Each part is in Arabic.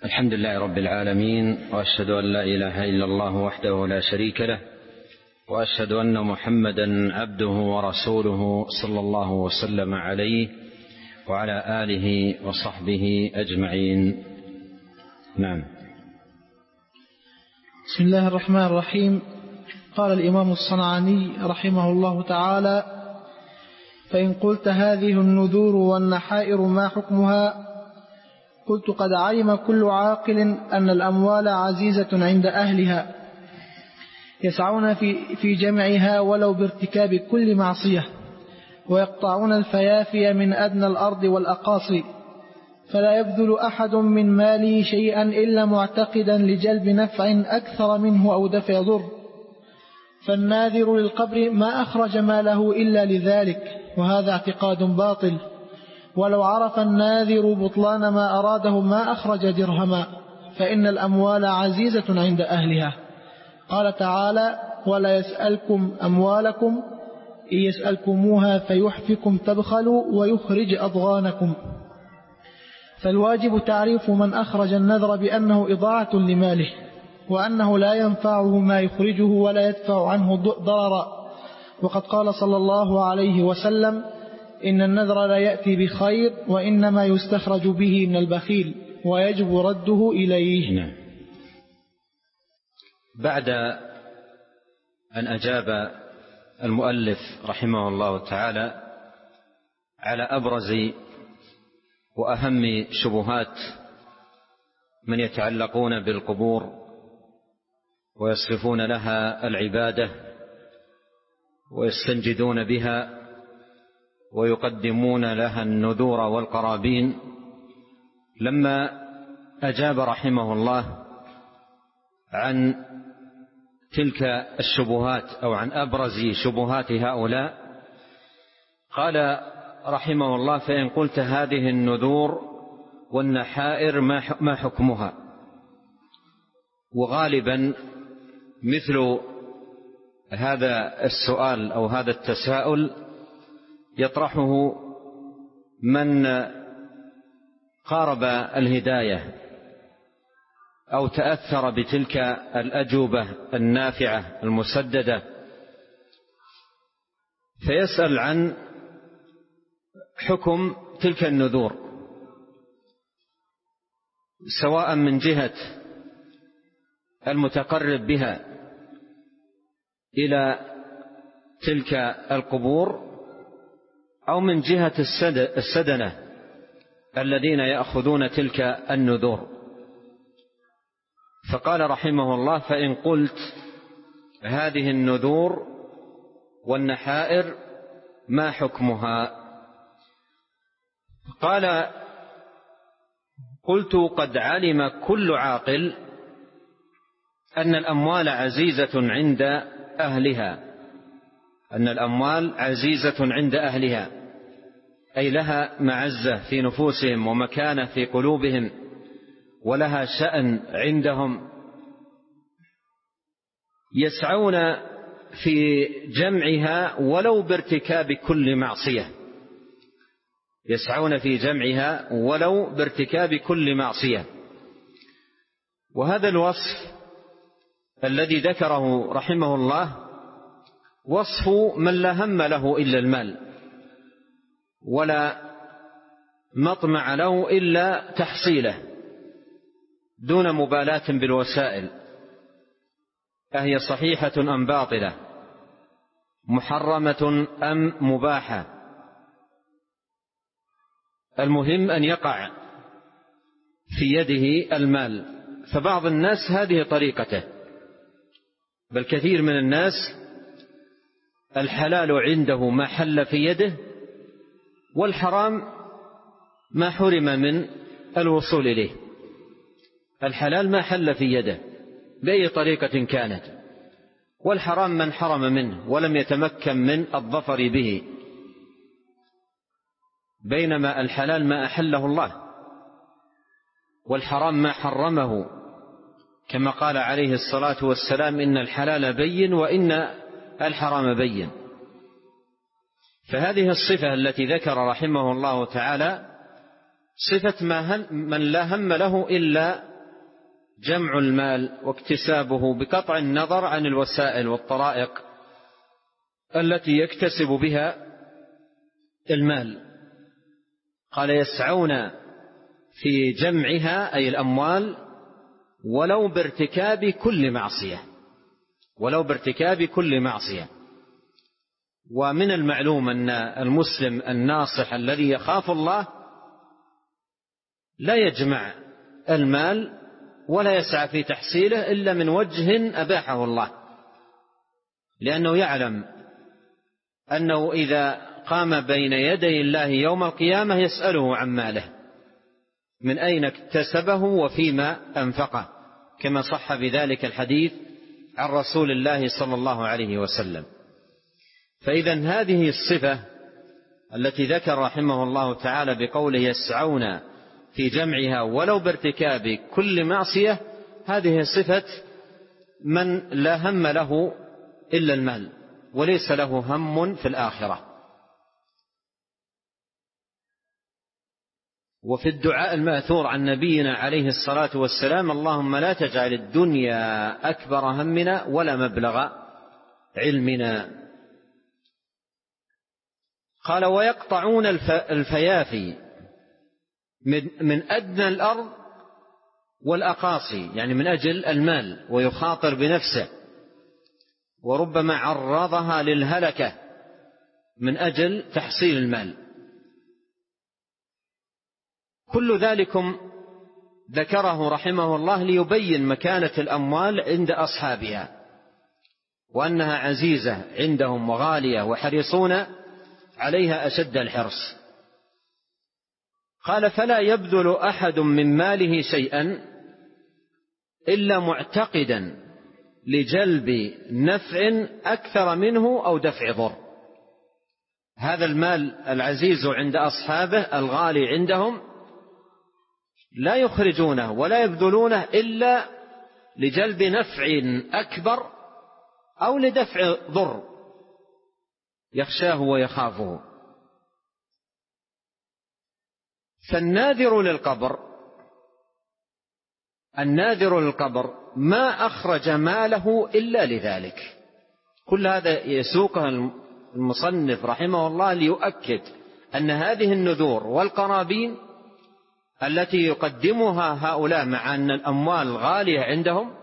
الحمد لله رب العالمين، وأشهد أن لا إله إلا الله وحده لا شريك له، وأشهد أن محمدا عبده ورسوله صلى الله وسلم عليه وعلى آله وصحبه أجمعين. نعم. بسم الله الرحمن الرحيم. قال الإمام الصنعاني رحمه الله تعالى: فإن قلت هذه النذور والنحائر ما حكمها؟ قلت: قد علم كل عاقل أن الأموال عزيزة عند أهلها، يسعون في جمعها ولو بارتكاب كل معصية، ويقطعون الفيافي من أدنى الأرض والأقاصي، فلا يبذل أحد من ماله شيئا إلا معتقدا لجلب نفع أكثر منه أو دفع ضر. فالناذر للقبر ما أخرج ماله إلا لذلك، وهذا اعتقاد باطل. ولو عرف الناذر بطلان ما أراده ما أخرج درهما، فإن الأموال عزيزة عند أهلها. قال تعالى: ولا يسألكم أموالكم إن يسألكموها فيحفكم تبخلوا ويخرج أضغانكم. فالواجب تعريف من أخرج النذر بأنه إضاعة لماله، وأنه لا ينفعه ما يخرجه ولا يدفع عنه ضررا. وقد قال صلى الله عليه وسلم: إن النذر لا يأتي بخير، وإنما يستخرج به من البخيل، ويجب رده إليه. نعم. بعد أن أجاب المؤلف رحمه الله تعالى على أبرز وأهم شبهات من يتعلقون بالقبور ويصرفون لها العبادة ويستنجدون بها ويقدمون لها النذور والقرابين، لما أجاب رحمه الله عن تلك الشبهات أو عن أبرز شبهات هؤلاء، قال رحمه الله: فإن قلت هذه النذور والنحائر ما حكمها؟ وغالبا مثل هذا السؤال أو هذا التساؤل يطرحه من قارب الهداية أو تأثر بتلك الأجوبة النافعة المسددة، فيسأل عن حكم تلك النذور، سواء من جهة المتقرب بها إلى تلك القبور أو من جهة السدنة الذين يأخذون تلك النذور. فقال رحمه الله: فإن قلت هذه النذور والنحائر ما حكمها؟ قال: قلت: قد علم كل عاقل أن الأموال عزيزة عند أهلها، أن الأموال عزيزة عند أهلها، أي لها معزة في نفوسهم ومكانة في قلوبهم ولها شأن عندهم، يسعون في جمعها ولو بارتكاب كل معصية، يسعون في جمعها ولو بارتكاب كل معصية. وهذا الوصف الذي ذكره رحمه الله وصف من لا هم له إلا المال، ولا مطمع له إلا تحصيله، دون مبالاة بالوسائل، أهي صحيحة أم باطلة، محرمة أم مباحة، المهم أن يقع في يده المال. فبعض الناس هذه طريقته، بل كثير من الناس الحلال عنده ما حل في يده، والحرام ما حرم من الوصول إليه. الحلال ما حل في يده بأي طريقة كانت، والحرام من حرم منه ولم يتمكن من الظفر به، بينما الحلال ما أحله الله، والحرام ما حرمه، كما قال عليه الصلاة والسلام: إن الحلال بين وإن الحرام بين. فهذه الصفة التي ذكر رحمه الله تعالى صفة من لا هم له إلا جمع المال واكتسابه بقطع النظر عن الوسائل والطرائق التي يكتسب بها المال. قال يسعون في جمعها أي الأموال ولو بارتكاب كل معصية، ولو بارتكاب كل معصية. ومن المعلوم أن المسلم الناصح الذي يخاف الله لا يجمع المال ولا يسعى في تحصيله إلا من وجه أباحه الله، لأنه يعلم أنه إذا قام بين يدي الله يوم القيامة يسأله عن ماله من أين اكتسبه وفيما أنفقه، كما صح بذلك الحديث عن رسول الله صلى الله عليه وسلم. فإذا هذه الصفة التي ذكر رحمه الله تعالى بقوله يسعون في جمعها ولو بارتكاب كل معصية، هذه صفة من لا هم له إلا المال وليس له هم في الآخرة. وفي الدعاء المأثور عن نبينا عليه الصلاة والسلام اللهم لا تجعل الدنيا أكبر همنا ولا مبلغ علمنا. قال ويقطعون الفيافي من أدنى الأرض والأقاصي، يعني من أجل المال، ويخاطر بنفسه، وربما عرضها للهلكة من أجل تحصيل المال. كل ذلكم ذكره رحمه الله ليبين مكانة الأموال عند أصحابها، وأنها عزيزة عندهم وغالية وحريصون عليها أشد الحرص. قال فلا يبذل أحد من ماله شيئا إلا معتقدا لجلب نفع أكثر منه أو دفع ضر. هذا المال العزيز عند أصحابه الغالي عندهم لا يخرجونه ولا يبذلونه إلا لجلب نفع أكبر أو لدفع ضر يخشاه ويخافه. فالناذر للقبر ما أخرج ماله إلا لذلك. كل هذا يسوقه المصنف رحمه الله ليؤكد أن هذه النذور والقرابين التي يقدمها هؤلاء مع أن الأموال غالية عندهم،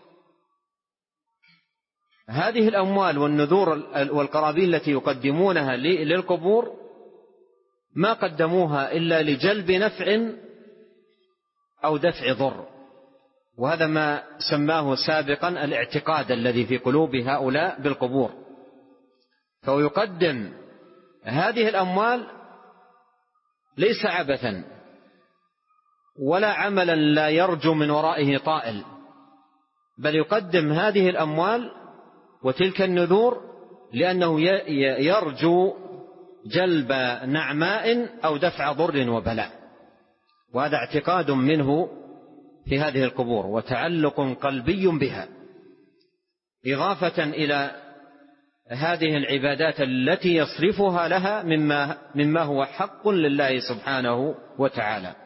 هذه الأموال والنذور والقرابين التي يقدمونها للقبور ما قدموها إلا لجلب نفع أو دفع ضر. وهذا ما سماه سابقا الاعتقاد الذي في قلوب هؤلاء بالقبور. فهو يقدم هذه الأموال ليس عبثا ولا عملا لا يرجو من ورائه طائل، بل يقدم هذه الأموال وتلك النذور لأنه يرجو جلب نعماء أو دفع ضر وبلاء. وهذا اعتقاد منه في هذه القبور وتعلق قلبي بها، إضافة إلى هذه العبادات التي يصرفها لها مما هو حق لله سبحانه وتعالى.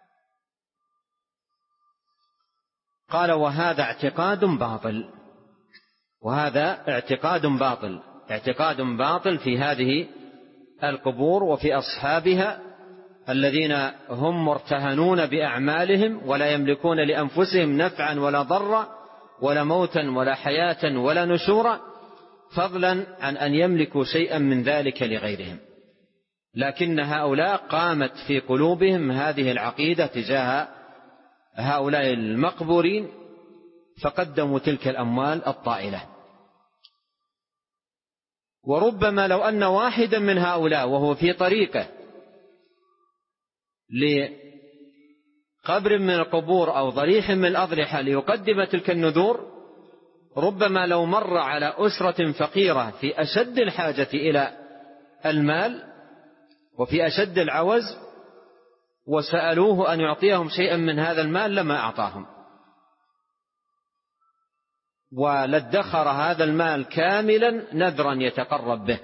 قال وهذا اعتقاد باطل، وهذا اعتقاد باطل في هذه القبور وفي أصحابها الذين هم مرتهنون بأعمالهم ولا يملكون لأنفسهم نفعا ولا ضرا ولا موتا ولا حياة ولا نشورا، فضلا عن أن يملكوا شيئا من ذلك لغيرهم. لكن هؤلاء قامت في قلوبهم هذه العقيدة تجاه هؤلاء المقبورين فقدموا تلك الأموال الطائلة. وربما لو أن واحدا من هؤلاء وهو في طريقه لقبر من القبور أو ضريح من الأضرحة ليقدم تلك النذور، ربما لو مر على أسرة فقيرة في أشد الحاجة إلى المال وفي أشد العوز وسألوه أن يعطيهم شيئا من هذا المال لما أعطاهم، ولادخر هذا المال كاملا نذرا يتقرب به.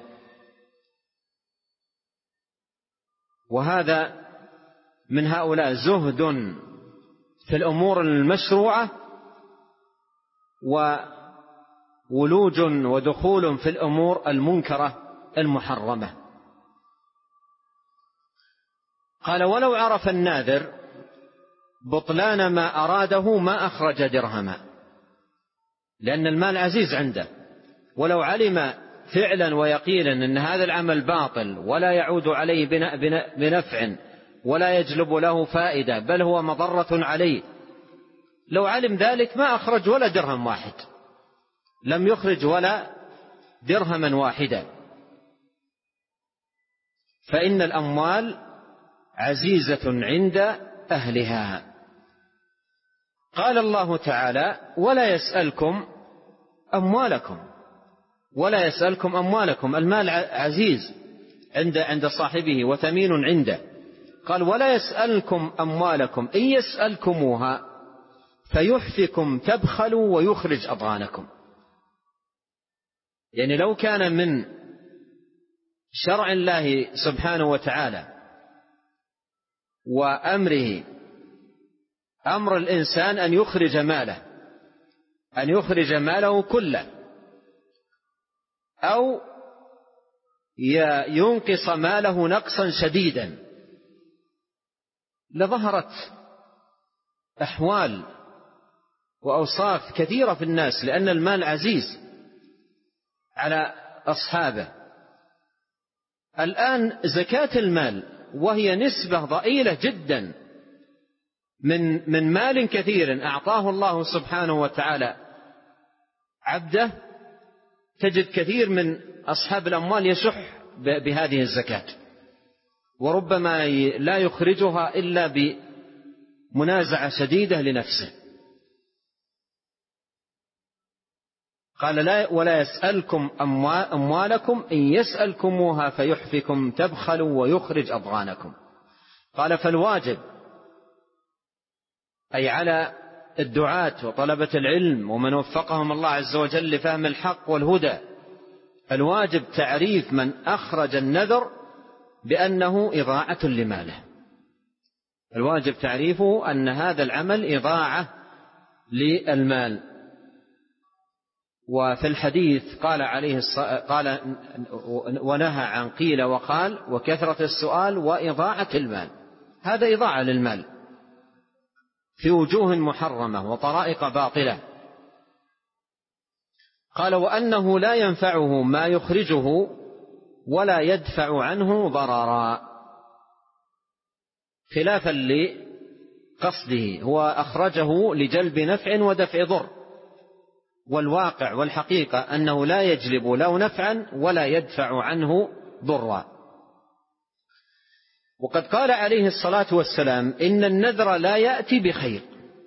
وهذا من هؤلاء زهد في الأمور المشروعة وولوج ودخول في الأمور المنكرة المحرمة. قال: ولو عرف الناذر بطلان ما أراده ما أخرج درهما، لأن المال عزيز عنده، ولو علم فعلا ويقينا أن هذا العمل باطل ولا يعود عليه بنفع ولا يجلب له فائدة بل هو مضرة عليه، لو علم ذلك ما أخرج ولا درهم واحد، لم يخرج ولا درهما واحدا، فإن الأموال عزيزة عند أهلها. قال الله تعالى: ولا يسألكم أموالكم. المال عزيز عند صاحبه وثمين عنده. قال: ولا يسألكم أموالكم إن يسألكموها فيحفكم تبخلوا ويخرج أضغانكم. يعني لو كان من شرع الله سبحانه وتعالى وأمره أمر الإنسان أن يخرج ماله كله أو ينقص ماله نقصا شديدا، لظهرت أحوال وأوصاف كثيرة في الناس، لأن المال عزيز على أصحابه. الآن زكاة المال وهي نسبة ضئيلة جدا من مال كثير أعطاه الله سبحانه وتعالى عبده، تجد كثير من أصحاب الأموال يشح بهذه الزكاة، وربما لا يخرجها إلا بمنازعة شديدة لنفسه. قال: لا ولا يسألكم أموالكم إن يسألكموها فيحفكم تبخلوا ويخرج أضغانكم. قال: فالواجب أي على الدعاة وطلبة العلم ومن وفقهم الله عز وجل لفهم الحق والهدى، الواجب تعريف من أخرج النذر بأنه إضاعة لماله. الواجب تعريفه أن هذا العمل إضاعة للمال. وفي الحديث قال ونهى عن قيل وقال وكثرة السؤال وإضاعة المال، هذا إضاعة للمال في وجوه محرمة وطرائق باطلة. قال: وأنه لا ينفعه ما يخرجه ولا يدفع عنه ضررا، خلافا لقصده، هو أخرجه لجلب نفع ودفع ضر، والواقع والحقيقة أنه لا يجلب له نفعا ولا يدفع عنه ضرا. وقد قال عليه الصلاة والسلام: إن النذر لا يأتي بخير.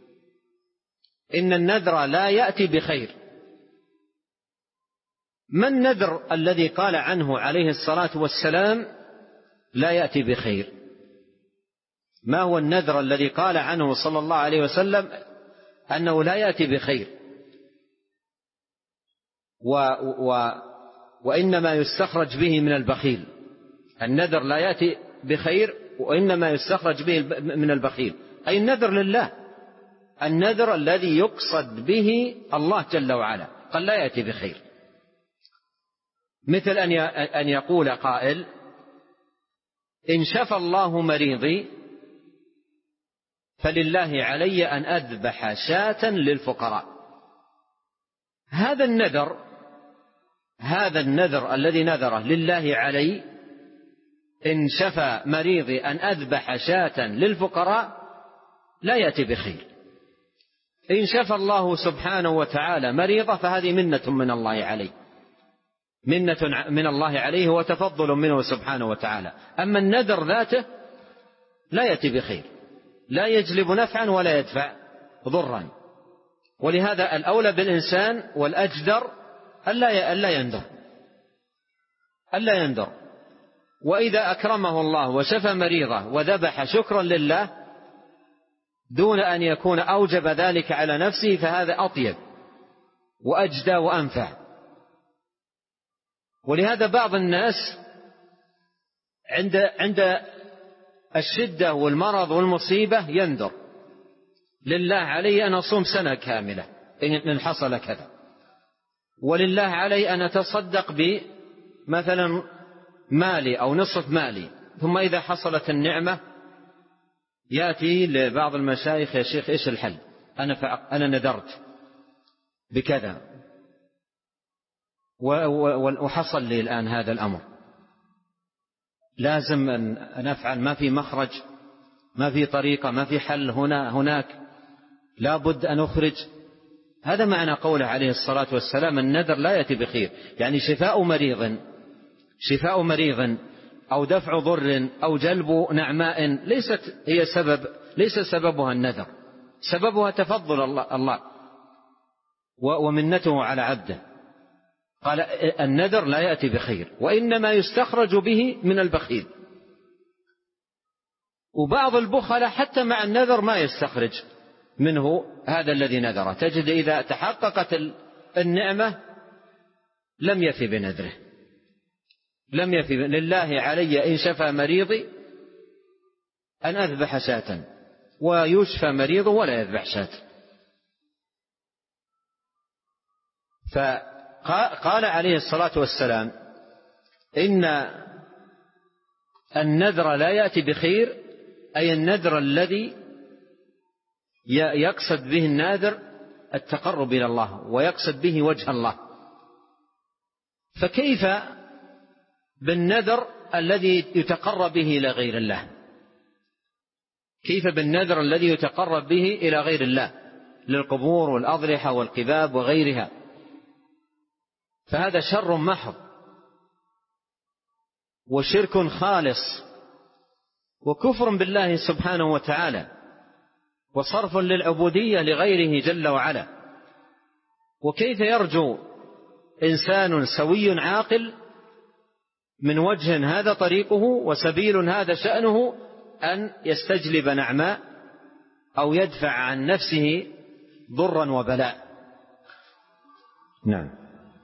إن النذر لا يأتي بخير. ما النذر الذي قال عنه عليه الصلاة والسلام لا يأتي بخير؟ ما هو النذر الذي قال عنه صلى الله عليه وسلم أنه لا يأتي بخير وإنما يستخرج به من البخيل؟ النذر لا يأتي بخير وإنما يستخرج به من البخيل، أي النذر لله، النذر الذي يقصد به الله جل وعلا، قال لا يأتي بخير. مثل أن يقول قائل: إن شفى الله مريضي فلله علي أن أذبح شاة للفقراء. هذا النذر الذي نذره لله علي، إن شفى مريضي أن أذبح شاة للفقراء، لا يأتي بخير. إن شفى الله سبحانه وتعالى مريضة فهذه منة من الله عليه، منة من الله عليه وتفضل منه سبحانه وتعالى. أما النذر ذاته لا يأتي بخير، لا يجلب نفعا ولا يدفع ضرا. ولهذا الأولى بالإنسان والأجدر ألا ينذر. وإذا أكرمه الله وشفى مريضه وذبح شكرا لله دون أن يكون أوجب ذلك على نفسه، فهذا أطيب وأجدى وأنفع. ولهذا بعض الناس عند الشدة والمرض والمصيبة ينذر: لله علي أن أصوم سنة كاملة إن حصل كذا، ولله علي أن أتصدق بمثلا مالي أو نصف مالي، ثم إذا حصلت النعمة يأتي لبعض المشايخ: يا شيخ إيش الحل؟ أنا ندرت بكذا وحصل لي الآن هذا الأمر، لازم أن أفعل، ما في مخرج، ما في طريقة، ما في حل هناك، لا بد أن أخرج. هذا معنى قوله عليه الصلاة والسلام: النذر لا يأتي بخير، يعني شفاء مريض أو دفع ضر أو جلب نعماء ليس سببها النذر، سببها تفضل الله ومنته على عبده. قال: النذر لا يأتي بخير، وإنما يستخرج به من البخيل. وبعض البخلاء حتى مع النذر ما يستخرج منه هذا الذي نذره، تجد إذا تحققت النعمة لم يفي بنذره، لم يفي. لله علي إن شفى مريضي أن أذبح شاة، ويشفى مريضه ولا يذبح شاة. فقال عليه الصلاة والسلام: إن النذر لا يأتي بخير، أي النذر الذي يقصد به الناذر التقرب إلى الله ويقصد به وجه الله. فكيف بالنذر الذي يتقرب به إلى غير الله؟ كيف بالنذر الذي يتقرب به إلى غير الله، للقبور والأضرحة والقباب وغيرها؟ فهذا شر محض وشرك خالص وكفر بالله سبحانه وتعالى وصرف للعبودية لغيره جل وعلا. وكيف يرجو إنسان سوي عاقل من وجه هذا طريقه وسبيل هذا شأنه أن يستجلب نعماء أو يدفع عن نفسه ضرا وبلاء؟ نعم.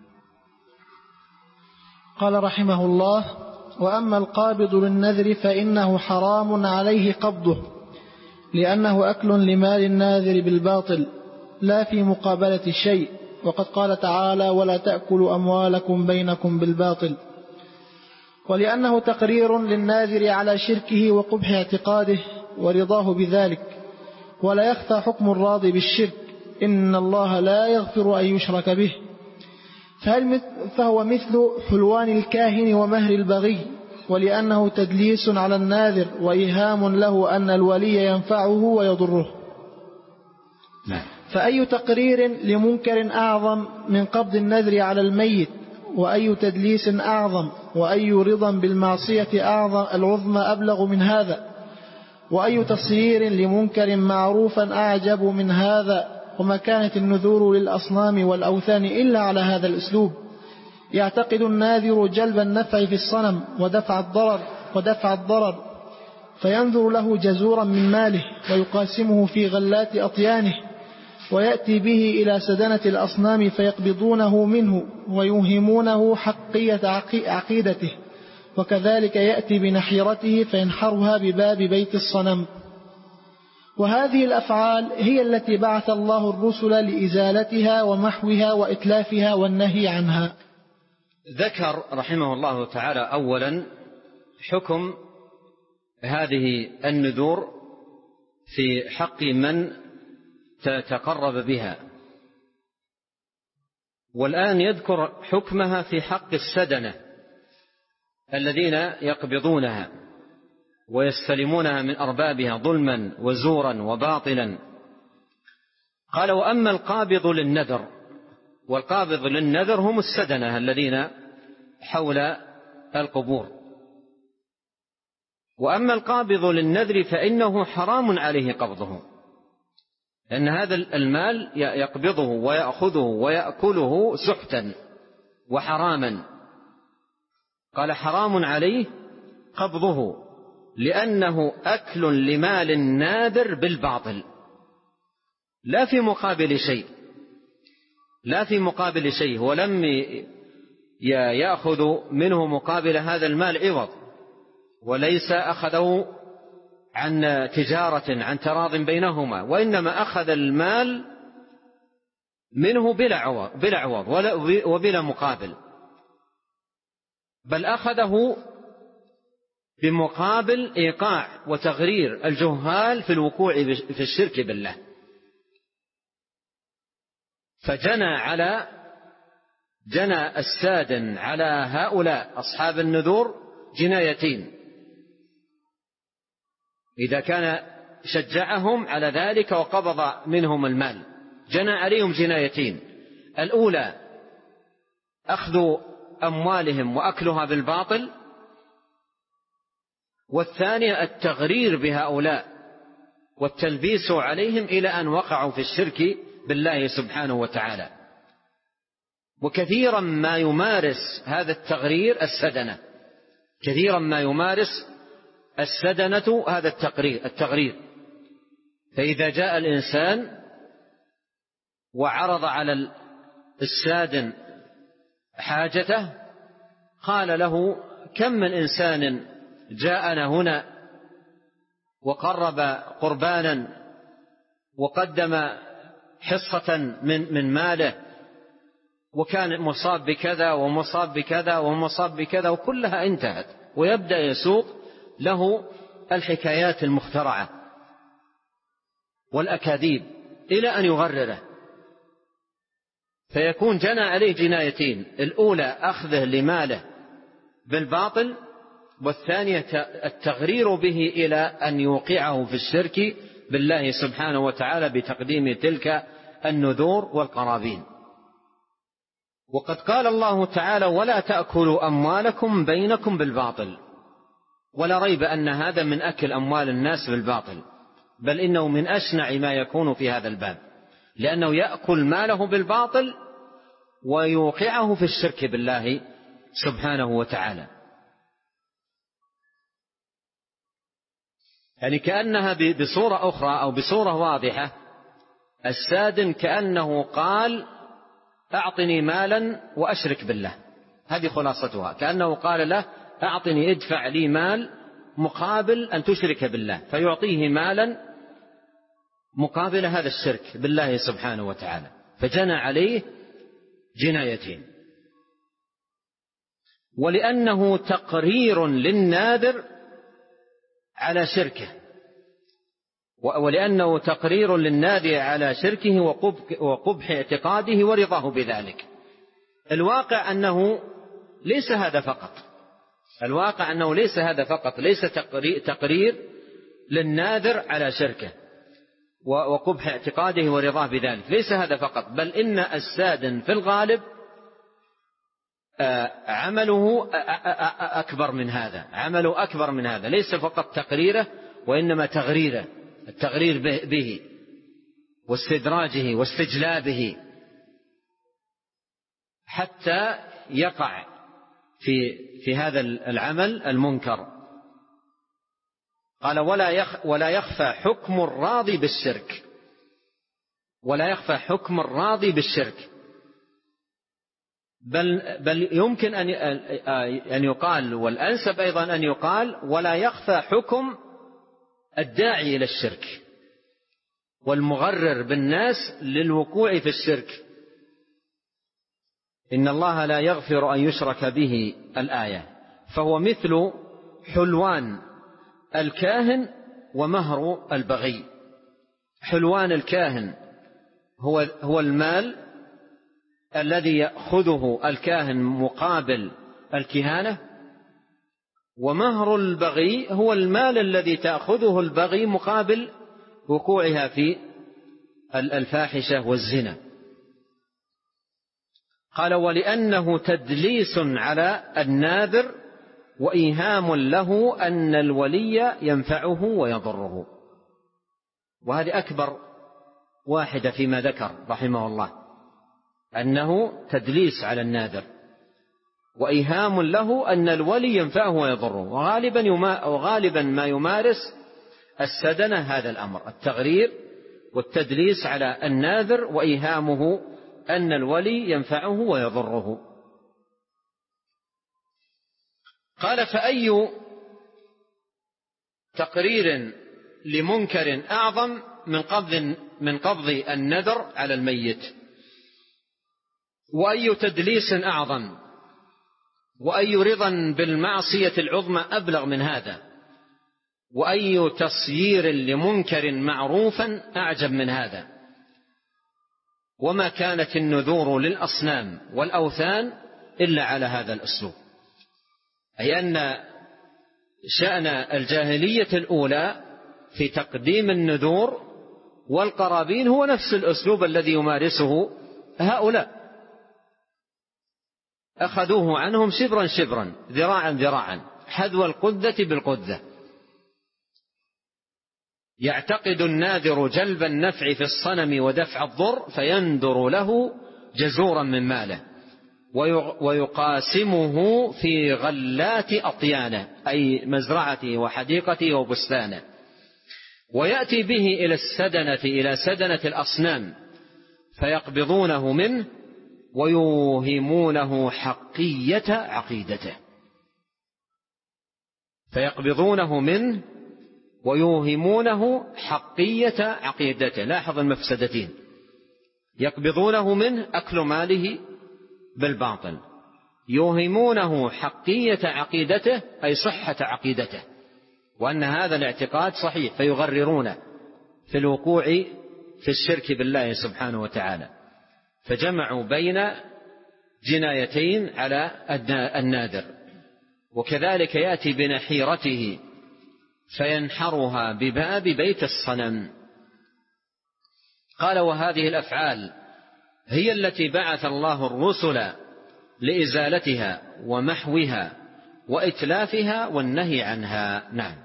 قال رحمه الله: وأما القابض للنذر فإنه حرام عليه قبضه، لأنه أكل لمال الناذر بالباطل لا في مقابلة الشيء، وقد قال تعالى: ولا تأكلوا أموالكم بينكم بالباطل. ولأنه تقرير للناذر على شركه وقبح اعتقاده ورضاه بذلك، ولا يخفى حكم الراضي بالشرك، إن الله لا يغفر أن يشرك به. فهو مثل حلوان الكاهن ومهر البغي، ولأنه تدليس على الناذر وإيهام له أن الولي ينفعه ويضره. فأي تقرير لمنكر أعظم من قبض النذر على الميت، وأي تدليس أعظم، وأي رضا بالمعصية أعظم العظمى أبلغ من هذا، وأي تصيير لمنكر معروفا أعجب من هذا. وما كانت النذور للأصنام والأوثان إلا على هذا الأسلوب، يعتقد الناذر جلب النفع في الصنم ودفع الضرر، فينذر له جزورا من ماله ويقاسمه في غلات أطيانه، ويأتي به إلى سدنة الأصنام فيقبضونه منه ويوهمونه حقية عقيدته، وكذلك يأتي بنحيرته فينحرها بباب بيت الصنم. وهذه الأفعال هي التي بعث الله الرسل لإزالتها ومحوها وإتلافها والنهي عنها. ذكر رحمه الله تعالى أولا حكم هذه النذور في حق من تتقرب بها، والآن يذكر حكمها في حق السدنة الذين يقبضونها ويستلمونها من أربابها ظلما وزورا وباطلا. قال: وأما القابض للنذر، والقابض للنذر هم السدنة الذين حول القبور. وأما القابض للنذر فإنه حرام عليه قبضه، لأن هذا المال يقبضه ويأخذه ويأكله سحتا وحراما. قال: حرام عليه قبضه لأنه أكل لمال الناذر بالباطل لا في مقابل شيء، ولم يأخذ منه مقابل هذا المال عوض، وليس أخذه عن تجارة عن تراض بينهما، وإنما أخذ المال منه بلا عوض وبلا مقابل، بل أخذه بمقابل إيقاع وتغرير الجهال في الوقوع في الشرك بالله، جنى السادن على هؤلاء أصحاب النذور جنايتين. إذا كان شجعهم على ذلك وقبض منهم المال جنى عليهم جنايتين: الأولى أخذ أموالهم وأكلها بالباطل، والثانية التغرير بهؤلاء والتلبيس عليهم إلى أن وقعوا في الشرك بالله سبحانه وتعالى. وكثيرا ما يمارس هذا التغرير السدنة، كثيرا ما يمارس السدنة هذا التغرير. فإذا جاء الإنسان وعرض على السادن حاجته قال له: كم من إنسان جاءنا هنا وقرب قربانا وقدم حصة من ماله وكان مصاب بكذا ومصاب بكذا ومصاب بكذا، وكلها انتهت، ويبدأ يسوق له الحكايات المخترعة والأكاذيب إلى أن يغرره، فيكون جنى عليه جنايتين: الأولى أخذه لماله بالباطل، والثانية التغرير به إلى أن يوقعه في الشرك بالله سبحانه وتعالى بتقديم تلك النذور والقرابين. وقد قال الله تعالى: ولا تأكلوا أموالكم بينكم بالباطل. ولا ريب أن هذا من أكل أموال الناس بالباطل، بل إنه من أشنع ما يكون في هذا الباب، لأنه يأكل ماله بالباطل ويوقعه في الشرك بالله سبحانه وتعالى. يعني كأنها بصورة أخرى أو بصورة واضحة السادن كأنه قال: أعطني مالا وأشرك بالله. هذه خلاصتها، كأنه قال له: أعطني، ادفع لي مال مقابل أن تشرك بالله، فيعطيه مالا مقابل هذا الشرك بالله سبحانه وتعالى، فجنى عليه جنايتين. ولأنه تقرير للناذر على شركه، ولأنه تقرير للناذر على شركه وقبح اعتقاده ورضاه بذلك. الواقع أنه ليس هذا فقط، ليس تقرير للناذر على شركه وقبح اعتقاده ورضاه بذلك، ليس هذا فقط، بل إن السادن في الغالب عمله أكبر من هذا، ليس فقط تقريره وإنما تغريره، التغرير به واستدراجه واستجلابه حتى يقع في هذا العمل المنكر. قال: ولا يخفى حكم الراضي بالشرك، بل يمكن أن يقال، والأنسب أيضا أن يقال: ولا يخفى حكم الداعي إلى الشرك والمغرر بالناس للوقوع في الشرك. إن الله لا يغفر أن يشرك به، الآية. فهو مثل حلوان الكاهن ومهر البغي. حلوان الكاهن هو المال الذي يأخذه الكاهن مقابل الكهانة، ومهر البغي هو المال الذي تأخذه البغي مقابل وقوعها في الفاحشة والزنا. قال: ولأنه تدليس على الناذر وإيهام له أن الولي ينفعه ويضره. وهذه أكبر واحدة فيما ذكر رحمه الله، أنه تدليس على الناذر وإيهام له أن الولي ينفعه ويضره. وغالبا ما يمارس السدنة هذا الأمر، التغرير والتدليس على الناذر وإيهامه أن الولي ينفعه ويضره. قال: فأي تقرير لمنكر أعظم من قبض النذر على الميت. وأي تدليس أعظم، وأي رضا بالمعصية العظمى أبلغ من هذا، وأي تصيير لمنكر معروفا أعجب من هذا. وما كانت النذور للأصنام والأوثان إلا على هذا الأسلوب، أي أن شأن الجاهلية الأولى في تقديم النذور والقرابين هو نفس الأسلوب الذي يمارسه هؤلاء، أخذوه عنهم شبرا شبرا ذراعا ذراعا حذو القذة بالقذة. يعتقد الناذر جلب النفع في الصنم ودفع الضر فينذر له جزورا من ماله ويقاسمه في غلات أطيانه، أي مزرعته وحديقته وبستانه، ويأتي به إلى سدنة الأصنام فيقبضونه منه ويوهمونه حقية عقيدته. فيقبضونه منه ويوهمونه حقية عقيدته. لاحظ المفسدتين: يقبضونه منه أكل ماله بالباطل، يوهمونه حقية عقيدته أي صحة عقيدته وأن هذا الاعتقاد صحيح، فيغررونه في الوقوع في الشرك بالله سبحانه وتعالى. فجمعوا بين جنايتين على الناذر. وكذلك يأتي بنحيرته فينحرها بباب بيت الصنم. قال: وهذه الأفعال هي التي بعث الله الرسل لإزالتها ومحوها وإتلافها والنهي عنها. نعم.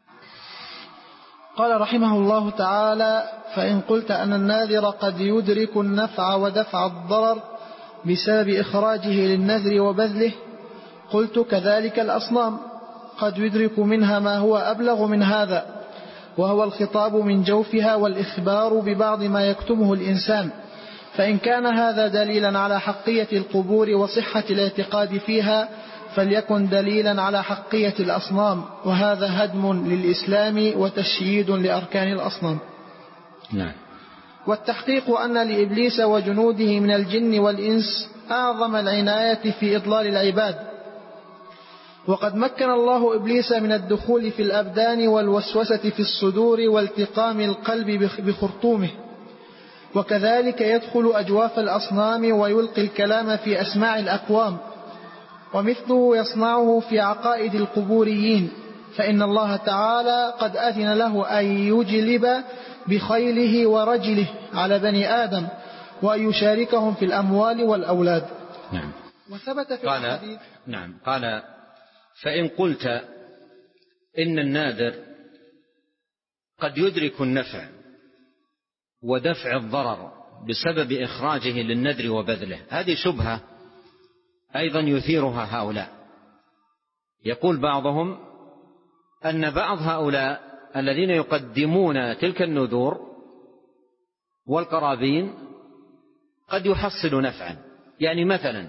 قال رحمه الله تعالى: فإن قلت أن الناذر قد يدرك النفع ودفع الضرر بسبب إخراجه للنذر وبذله، قلت: كذلك الأصنام قد يدرك منها ما هو أبلغ من هذا، وهو الخطاب من جوفها والإخبار ببعض ما يكتمه الإنسان. فإن كان هذا دليلا على حقية القبور وصحة الاعتقاد فيها فليكن دليلا على حقية الأصنام، وهذا هدم للإسلام وتشييد لأركان الأصنام. نعم. والتحقيق أن لإبليس وجنوده من الجن والإنس أعظم العناية في إضلال العباد، وقد مكن الله إبليس من الدخول في الأبدان والوسوسة في الصدور والتقام القلب بخرطومه، وكذلك يدخل أجواف الأصنام ويلقي الكلام في أسماع الأقوام، ومثله يصنعه في عقائد القبوريين، فإن الله تعالى قد أذن له أن يجلب بخيله ورجله على بني آدم وأن يشاركهم في الأموال والأولاد. نعم. وثبت في الحديث. نعم. قال: فإن قلت إن الناذر قد يدرك النفع ودفع الضرر بسبب إخراجه للنذر وبذله، هذه شبهة أيضا يثيرها هؤلاء. يقول بعضهم أن بعض هؤلاء الذين يقدمون تلك النذور والقرابين قد يحصل نفعا. يعني مثلا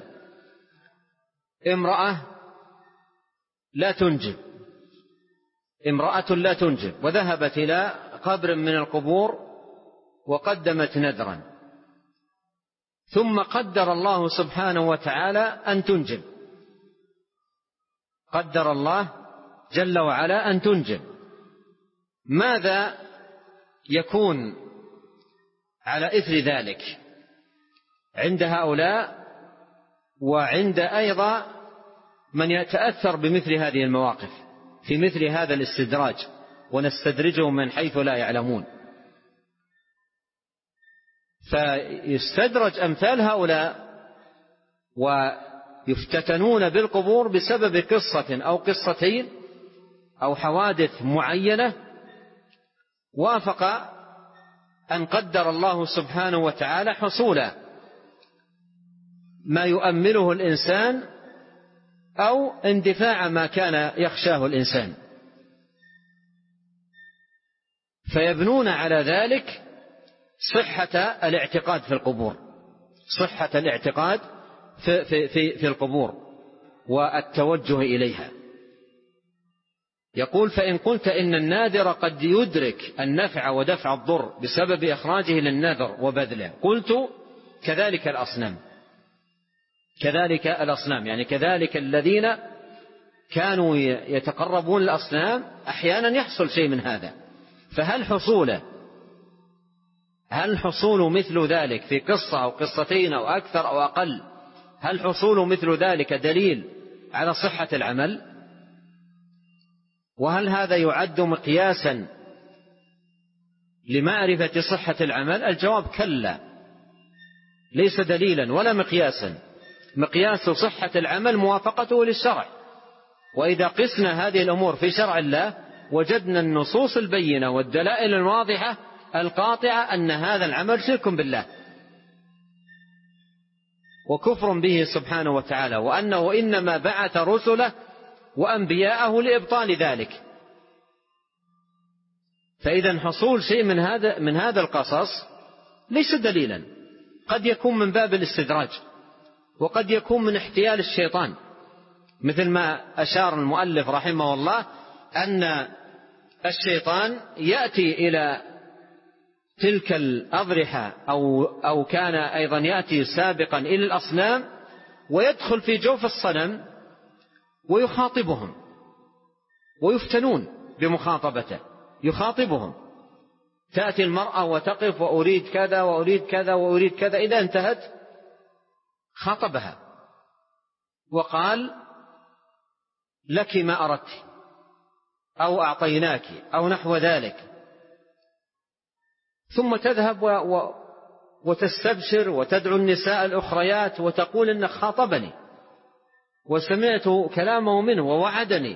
امرأة لا تنجب وذهبت إلى قبر من القبور وقدمت نذرا، ثم قدر الله سبحانه وتعالى أن تنجب، قدر الله جل وعلا أن تنجب، ماذا يكون على إثر ذلك عند هؤلاء وعند أيضا من يتأثر بمثل هذه المواقف في مثل هذا الاستدراج؟ ونستدرجهم من حيث لا يعلمون. فيستدرج أمثال هؤلاء ويفتتنون بالقبور بسبب قصة أو قصتين أو حوادث معينة وافق أن قدر الله سبحانه وتعالى حصول ما يؤمله الإنسان أو اندفاع ما كان يخشاه الإنسان، فيبنون على ذلك صحة الاعتقاد في القبور، صحة الاعتقاد في القبور والتوجه إليها. يقول: فإن قلت إن الناذر قد يدرك النفع ودفع الضر بسبب إخراجه للنذر وبذله، قلت: كذلك الأصنام كذلك الأصنام، يعني كذلك الذين كانوا يتقربون الأصنام أحيانا يحصل شيء من هذا. فهل حصول مثل ذلك في قصة أو قصتين أو أكثر أو أقل، هل حصول مثل ذلك دليل على صحة العمل؟ وهل هذا يعد مقياسا لمعرفة صحة العمل؟ الجواب كلا، ليس دليلا ولا مقياسا. مقياس صحة العمل موافقته للشرع، وإذا قسنا هذه الأمور في شرع الله وجدنا النصوص البينة والدلائل الواضحة القاطعة أن هذا العمل شرك بالله وكفر به سبحانه وتعالى، وأنه إنما بعث رسله وأنبياءه لإبطال ذلك. فإذا حصول شيء من هذا القصص ليس دليلا، قد يكون من باب الاستدراج، وقد يكون من احتيال الشيطان، مثل ما أشار المؤلف رحمه الله أن الشيطان يأتي إلى تلك الأضرحة أو كان أيضا يأتي سابقا إلى الأصنام ويدخل في جوف الصنم ويخاطبهم ويفتنون بمخاطبته، يخاطبهم. تأتي المرأة وتقف وأريد كذا وأريد كذا وأريد كذا، إذا انتهت خاطبها وقال لك ما أردت أو أعطيناك أو نحو ذلك، ثم تذهب وتستبشر وتدعو النساء الأخريات وتقول إنك خاطبني وسمعت كلامه منه ووعدني،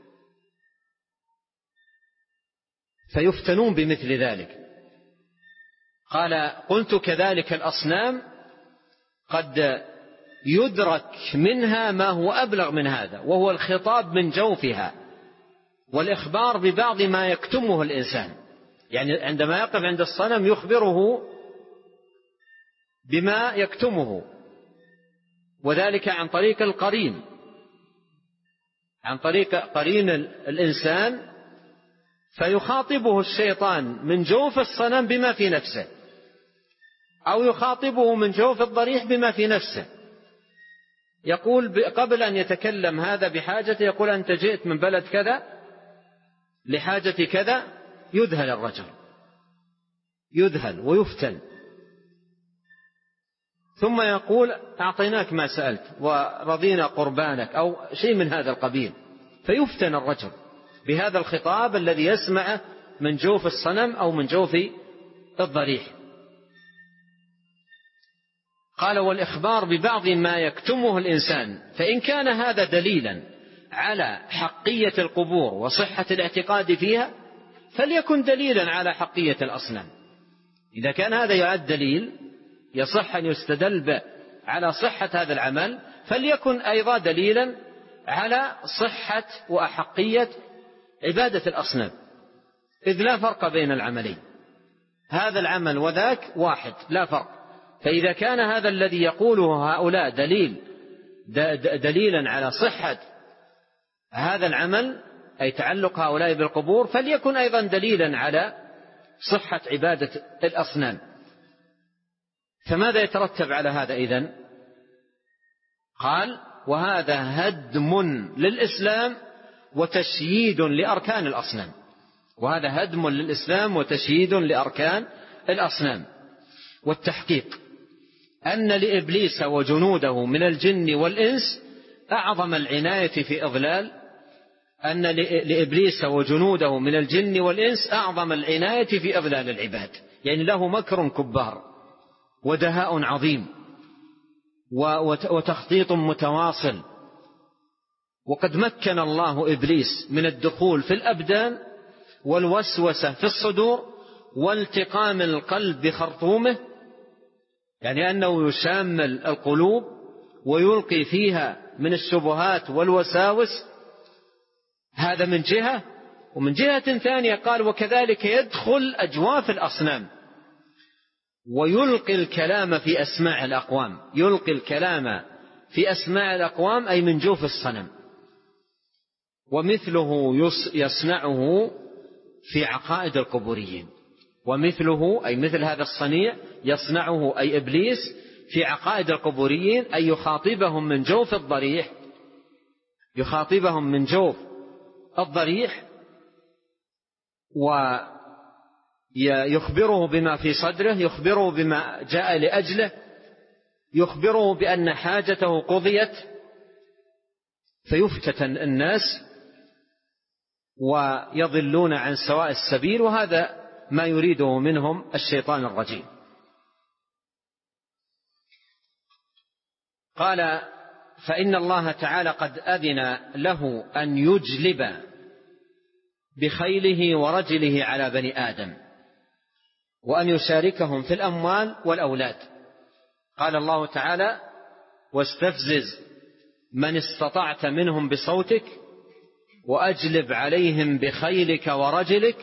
فيفتنون بمثل ذلك. قال قلت كذلك الأصنام قد يدرك منها ما هو أبلغ من هذا، وهو الخطاب من جوفها والإخبار ببعض ما يكتمه الإنسان. يعني عندما يقف عند الصنم يخبره بما يكتمه، وذلك عن طريق القرين، عن طريق قرين الإنسان، فيخاطبه الشيطان من جوف الصنم بما في نفسه، أو يخاطبه من جوف الضريح بما في نفسه. يقول قبل أن يتكلم هذا بحاجته يقول أنت جئت من بلد كذا لحاجة كذا، يذهل الرجل، يذهل ويفتن، ثم يقول أعطيناك ما سألت ورضينا قربانك أو شيء من هذا القبيل، فيفتن الرجل بهذا الخطاب الذي يسمعه من جوف الصنم أو من جوف الضريح. قال والإخبار ببعض ما يكتمه الإنسان، فإن كان هذا دليلا على حقية القبور وصحة الاعتقاد فيها فليكن دليلا على حقية الأصنام. إذا كان هذا يعد دليل يصح أن يستدل على صحة هذا العمل، فليكن أيضا دليلا على صحة وأحقية عبادة الأصنام، إذ لا فرق بين العملين، هذا العمل وذاك واحد لا فرق. فإذا كان هذا الذي يقوله هؤلاء دليلا على صحة هذا العمل أي تعلق هؤلاء بالقبور، فليكن أيضا دليلا على صحة عبادة الأصنام. فماذا يترتب على هذا إذن؟ قال وهذا هدم للإسلام وتشييد لأركان الأصنام، وهذا هدم للإسلام وتشييد لأركان الأصنام. والتحقيق أن لإبليس وجنوده من الجن والإنس أعظم العناية في إضلال، أن لإبليس وجنوده من الجن والإنس أعظم العناية في إضلال العباد، يعني له مكر كبار ودهاء عظيم وتخطيط متواصل. وقد مكن الله إبليس من الدخول في الأبدان والوسوسة في الصدور والتقام القلب بخرطومه، يعني أنه يشامل القلوب ويلقي فيها من الشبهات والوساوس، هذا من جهة. ومن جهة ثانية قال وكذلك يدخل أجواف الأصنام ويلقي الكلام في أسماع الأقوام، يلقي الكلام في أسماع الأقوام أي من جوف الصنم. ومثله يصنعه في عقائد القبوريين، ومثله أي مثل هذا الصنيع يصنعه أي إبليس في عقائد القبوريين أن يخاطبهم من جوف الضريح، يخاطبهم من جوف الضريح ويخبره بما في صدره، يخبره بما جاء لأجله، يخبره بأن حاجته قضيت، فيفتتن الناس ويضلون عن سواء السبيل، وهذا ما يريده منهم الشيطان الرجيم. قال: فإن الله تعالى قد أذن له أن يجلب بخيله ورجله على بني آدم، وأن يشاركهم في الأموال والأولاد. قال الله تعالى: واستفزز من استطعت منهم بصوتك وأجلب عليهم بخيلك ورجلك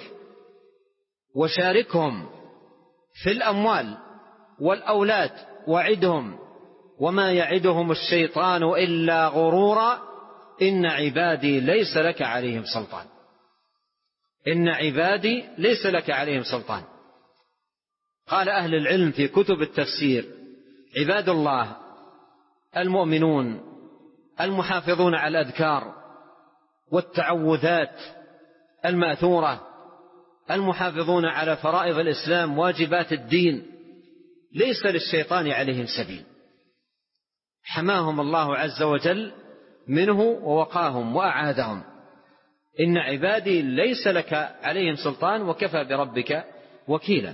وشاركهم في الأموال والأولاد وعدهم وما يعدهم الشيطان إلا غرورا إن عبادي ليس لك عليهم سلطان. إن عبادي ليس لك عليهم سلطان. قال أهل العلم في كتب التفسير: عباد الله المؤمنون المحافظون على الأذكار والتعوذات المأثورة، المحافظون على فرائض الإسلام واجبات الدين، ليس للشيطان عليهم سبيل، حماهم الله عز وجل منه ووقاهم وأعاذهم. إن عبادي ليس لك عليهم سلطان وكفى بربك وكيلا.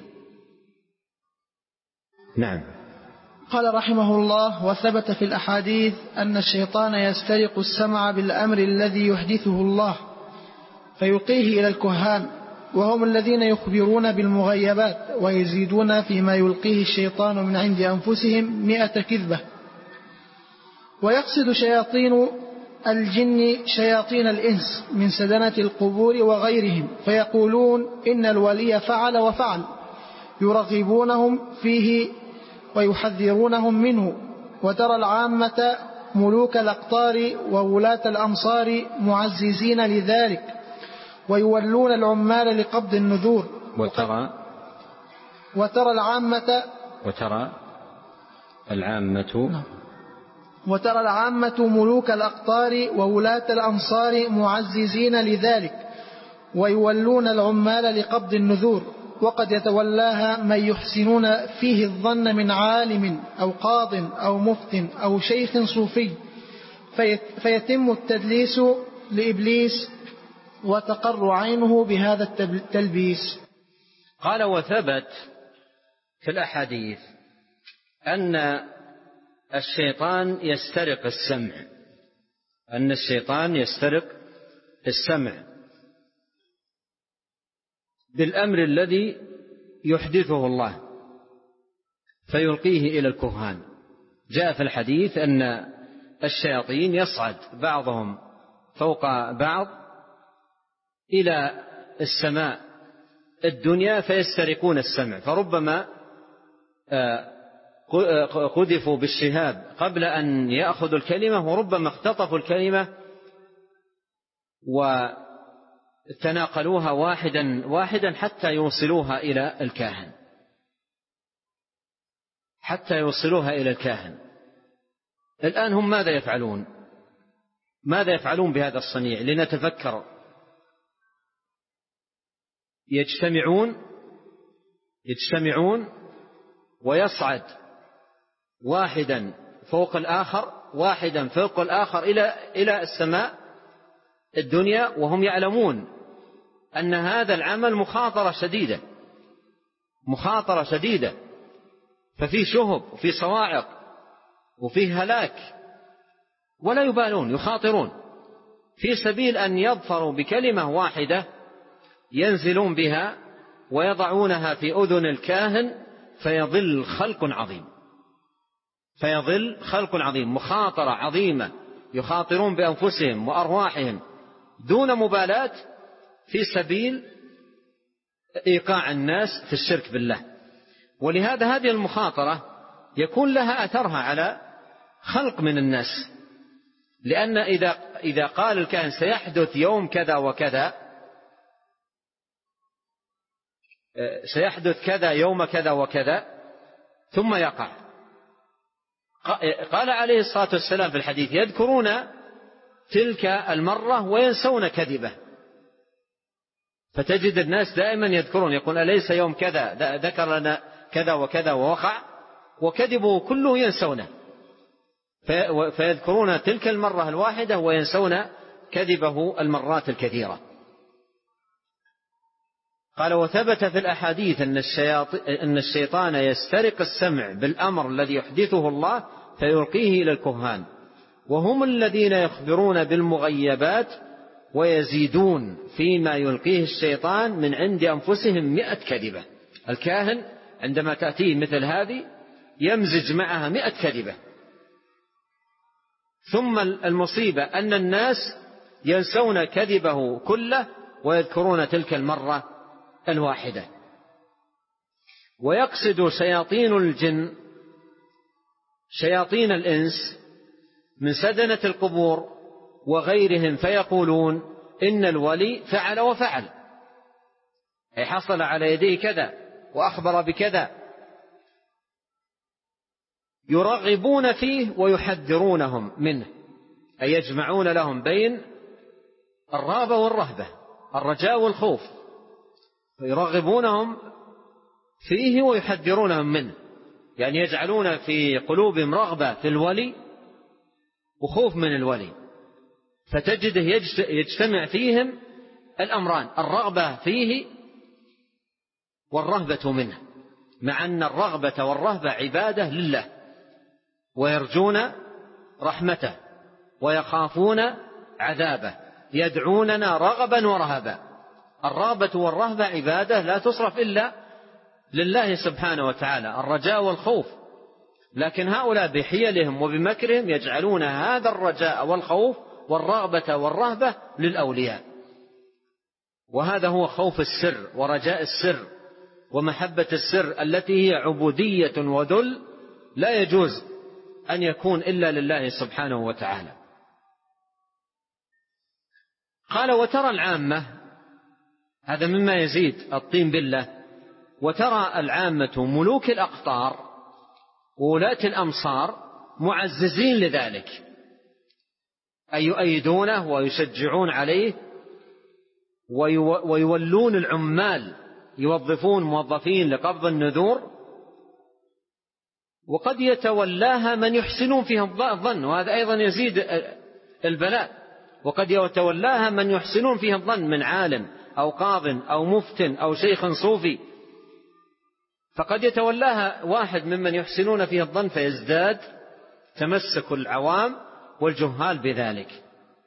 نعم. قال رحمه الله: وثبت في الأحاديث أن الشيطان يسترق السمع بالأمر الذي يحدثه الله فيلقيه إلى الكهان، وهم الذين يخبرون بالمغيبات ويزيدون فيما يلقيه الشيطان من عند أنفسهم 100 كذبة. ويقصد شياطين الجن شياطين الإنس من سدنة القبور وغيرهم، فيقولون إن الولي فعل وفعل، يرغبونهم فيه ويحذرونهم منه. وترى العامة ملوك الأقطار وولاة الأمصار معززين لذلك، ويولون العمال لقبض النذور. وترى العامة ملوك الأقطار وولاة الأمصار معززين لذلك، ويولون العمال لقبض النذور. وقد يتولاها من يحسنون فيه الظن من عالم أو قاض أو مفت أو شيخ صوفي، فيتم التدليس لإبليس وتقر عينه بهذا التلبيس. قال: وثبت في الأحاديث أن الشيطان يسترق السمع، أن الشيطان يسترق السمع بالأمر الذي يحدثه الله فيلقيه إلى الكهان. جاء في الحديث أن الشياطين يصعد بعضهم فوق بعض إلى السماء الدنيا فيسترقون السمع، فربما قذفوا بالشهاب قبل أن يأخذوا الكلمة، وربما اختطفوا الكلمة وتناقلوها واحدا واحدا حتى يوصلوها إلى الكاهن، حتى يوصلوها إلى الكاهن. الآن هم ماذا يفعلون؟ ماذا يفعلون بهذا الصنيع؟ لنتفكر. يجتمعون ويصعد واحدا فوق الآخر، واحدا فوق الآخر إلى السماء الدنيا، وهم يعلمون أن هذا العمل مخاطرة شديدة، ففي شهب وفي صواعق وفي هلاك، ولا يبالون، يخاطرون في سبيل أن يظفروا بكلمة واحدة ينزلون بها ويضعونها في أذن الكاهن فيضل خلق عظيم، مخاطرة عظيمة، يخاطرون بأنفسهم وأرواحهم دون مبالاة في سبيل إيقاع الناس في الشرك بالله. ولهذا هذه المخاطرة يكون لها أثرها على خلق من الناس، لأن إذا قال الكاهن سيحدث يوم كذا وكذا، سيحدث كذا يوم كذا وكذا، ثم يقع، قال عليه الصلاة والسلام في الحديث: يذكرون تلك المرة وينسون كذبة. فتجد الناس دائما يذكرون، يقول: أليس يوم كذا ذكر لنا كذا وكذا ووقع، وكذبوا كله ينسونه، فيذكرون تلك المرة الواحدة وينسون كذبه المرات الكثيرة. قال: وثبت في الأحاديث أن الشيطان يسترق السمع بالأمر الذي يحدثه الله فيلقيه إلى الكهان، وهم الذين يخبرون بالمغيبات ويزيدون فيما يلقيه الشيطان من عند أنفسهم 100 كذبة. الكاهن عندما تأتيه مثل هذه يمزج معها 100 كذبة. ثم المصيبة أن الناس ينسون كذبه كله ويذكرون تلك المرة الواحدة. ويقصد شياطين الجن شياطين الإنس من سدنة القبور وغيرهم، فيقولون: إن الولي فعل وفعل، أي حصل على يديه كذا وأخبر بكذا، يرغبون فيه ويحذرونهم منه، أي يجمعون لهم بين الرهبة والرهبة، الرجاء والخوف، يرغبونهم فيه ويحذرونهم منه، يعني يجعلون في قلوبهم رغبة في الولي وخوف من الولي. فتجده يجتمع فيهم الأمران: الرغبة فيه والرهبة منه، مع أن الرغبة والرهبة عبادة لله، ويرجون رحمته ويخافون عذابه، يدعوننا رغبا ورهبا. الرغبة والرهبة عبادة لا تصرف إلا لله سبحانه وتعالى، الرجاء والخوف. لكن هؤلاء بحيلهم وبمكرهم يجعلون هذا الرجاء والخوف والرغبة والرهبة للأولياء، وهذا هو خوف السر ورجاء السر ومحبة السر التي هي عبودية وذل، لا يجوز أن يكون إلا لله سبحانه وتعالى. قال: وترى العامة، هذا مما يزيد الطين بالله، وترى العامة ملوك الأقطار وولاة الأمصار معززين لذلك، أي يؤيدونه ويشجعون عليه، ويولون العمال، يوظفون موظفين لقبض النذور، وقد يتولاها من يحسنون فيها الظن، وهذا أيضا يزيد البلاء. وقد يتولاها من يحسنون فيها الظن من عالم أو قاض أو مفتن أو شيخ صوفي، فقد يتولاها واحد ممن يحسنون فيها الظن، فيزداد تمسك العوام والجهال بذلك.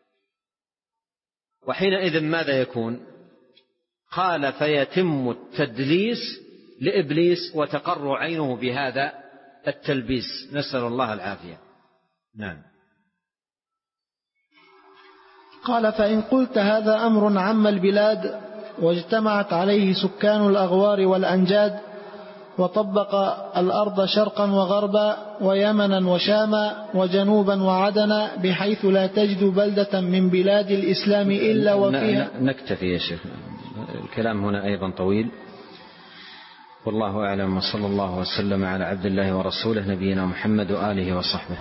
وحينئذ ماذا يكون؟ قال: فيتم التدليس لإبليس وتقر عينه بهذا التلبيس، نسأل الله العافية. نعم. قال: فإن قلت هذا أمر عم البلاد واجتمعت عليه سكان الأغوار والأنجاد، وطبق الأرض شرقا وغربا ويمنا وشاما وجنوبا وعدنا، بحيث لا تجد بلدة من بلاد الإسلام إلا وفيها. نكتفي يا شيخ، الكلام هنا أيضا طويل، والله أعلم، وصلى الله وسلم على عبد الله ورسوله نبينا محمد وآله وصحبه.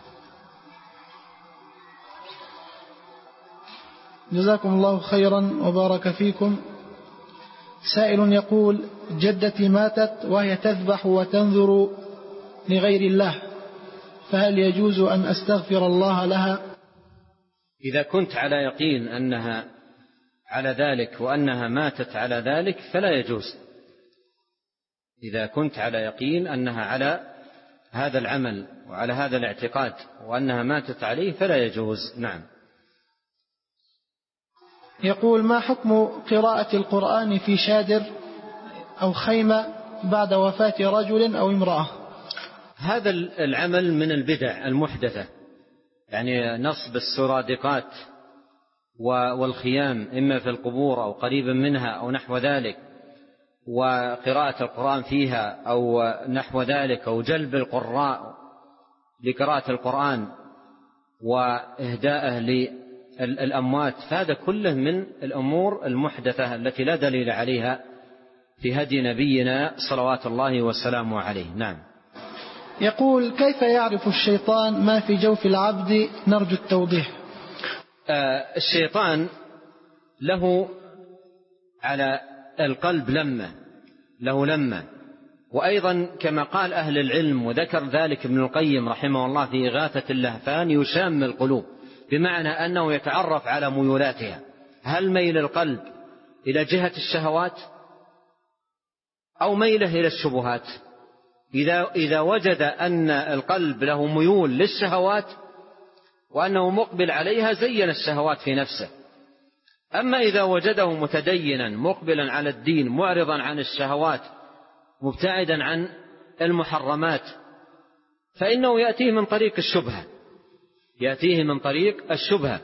جزاكم الله خيرا وبارك فيكم. سائل يقول: جدتي ماتت وهي تذبح وتنذر لغير الله، فهل يجوز أن أستغفر الله لها؟ إذا كنت على يقين أنها على ذلك وأنها ماتت على ذلك فلا يجوز. إذا كنت على يقين أنها على هذا العمل وعلى هذا الاعتقاد وأنها ماتت عليه فلا يجوز. نعم. يقول: ما حكم قراءة القرآن في شادر أو خيمة بعد وفاة رجل أو امرأة؟ هذا العمل من البدع المحدثة، يعني نصب السرادقات والخيام إما في القبور أو قريبا منها أو نحو ذلك، وقراءة القرآن فيها أو نحو ذلك، أو جلب القراء لقراءة القرآن وإهداءه للأموات، فهذا كله من الأمور المحدثة التي لا دليل عليها في هدي نبينا صلوات الله وسلامه عليه. نعم. يقول: كيف يعرف الشيطان ما في جوف العبد؟ نرجو التوضيح. الشيطان له على القلب لمة، وأيضا كما قال أهل العلم وذكر ذلك ابن القيم رحمه الله في إغاثة اللهفان: يشام القلوب، بمعنى أنه يتعرف على ميولاتها. هل ميل القلب إلى جهة الشهوات أو ميله إلى الشبهات؟ إذا وجد أن القلب له ميول للشهوات وأنه مقبل عليها زين الشهوات في نفسه. أما إذا وجده متدينا مقبلا على الدين معرضا عن الشهوات مبتعدا عن المحرمات فإنه يأتيه من طريق الشبهة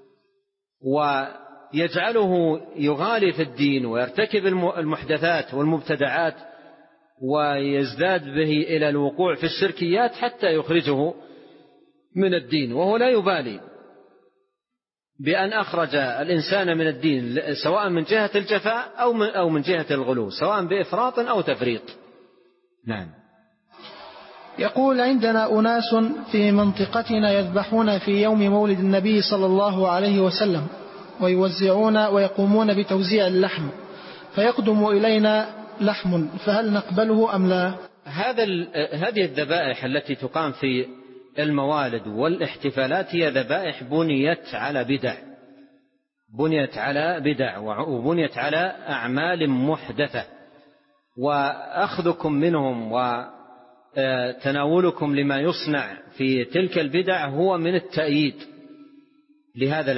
ويجعله يغالي في الدين ويرتكب المحدثات والمبتدعات ويزداد به إلى الوقوع في الشركيات حتى يخرجه من الدين، وهو لا يبالي بأن أخرج الإنسان من الدين سواء من جهة الجفاء أو من جهة الغلو، سواء بإفراط أو تفريط. نعم. يقول: عندنا أناس في منطقتنا يذبحون في يوم مولد النبي صلى الله عليه وسلم ويوزعون ويقومون بتوزيع اللحم، فيقدم إلينا لحم، فهل نقبله أم لا؟ هذه الذبائح التي تقام في الموالد والاحتفالات هي ذبائح بنيت على بدع وبنيت على أعمال محدثة، وأخذكم منهم وتناولكم لما يصنع في تلك البدع هو من التأييد لهذا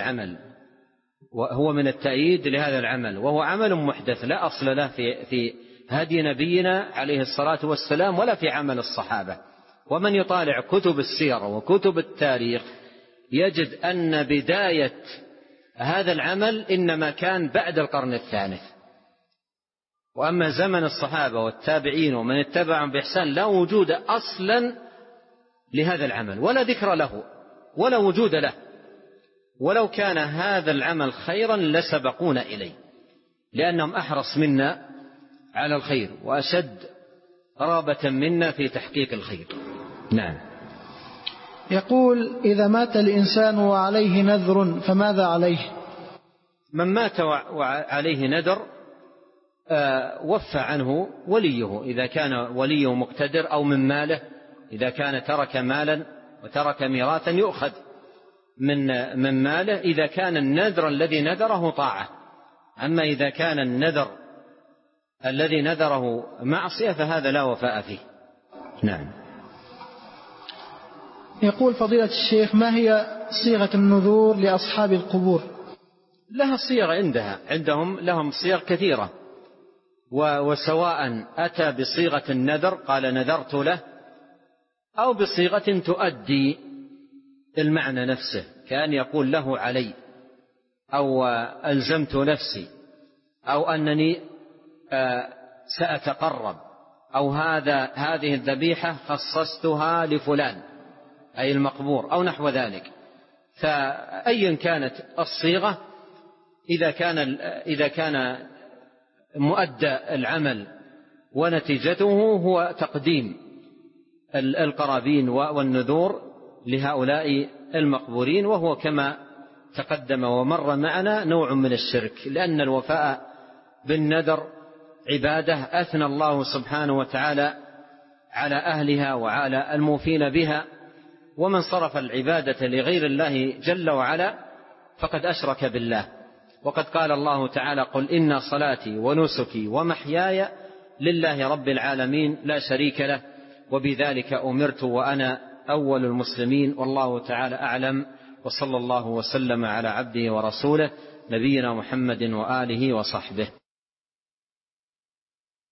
العمل، وهو عمل محدث لا أصل له في هدي نبينا عليه الصلاة والسلام ولا في عمل الصحابة. ومن يطالع كتب السير وكتب التاريخ يجد أن بداية هذا العمل إنما كان بعد القرن الثالث، وأما زمن الصحابة والتابعين ومن اتبعهم بإحسان لا وجود أصلا لهذا العمل ولا ذكر له ولا وجود له، ولو كان هذا العمل خيرا لسبقونا إليه، لأنهم أحرص منا على الخير وأشد رغبة منا في تحقيق الخير. نعم. يقول: إذا مات الإنسان وعليه نذر فماذا عليه؟ من مات وعليه نذر وفى عنه وليه، إذا كان وليه مقتدر، أو من ماله، إذا كان ترك مالا وترك ميراثا يؤخذ من ماله إذا كان النذر الذي نذره طاعة. أما إذا كان النذر الذي نذره معصية فهذا لا وفاء فيه. نعم. يقول: فضيلة الشيخ، ما هي صيغة النذور لأصحاب القبور؟ لها صيغ عندهم لهم صيغ كثيرة، وسواء أتى بصيغة النذر قال نذرت له، أو بصيغة تؤدي المعنى نفسه، كأن يقول له علي، أو ألزمت نفسي، أو أنني سأتقرب، أو هذه الذبيحة خصصتها لفلان أي المقبور، أو نحو ذلك. فأيا كانت الصيغة إذا كان مؤدى العمل ونتيجته هو تقديم القرابين والنذور لهؤلاء المقبورين، وهو كما تقدم ومر معنا نوع من الشرك، لأن الوفاء بالنذر عبادة أثنى الله سبحانه وتعالى على أهلها وعلى الموفين بها، ومن صرف العبادة لغير الله جل وعلا فقد أشرك بالله. وقد قال الله تعالى: قل إن صلاتي ونسكي ومحياي لله رب العالمين لا شريك له وبذلك أمرت وأنا أول المسلمين. والله تعالى أعلم، وصلى الله وسلم على عبده ورسوله نبينا محمد وآله وصحبه.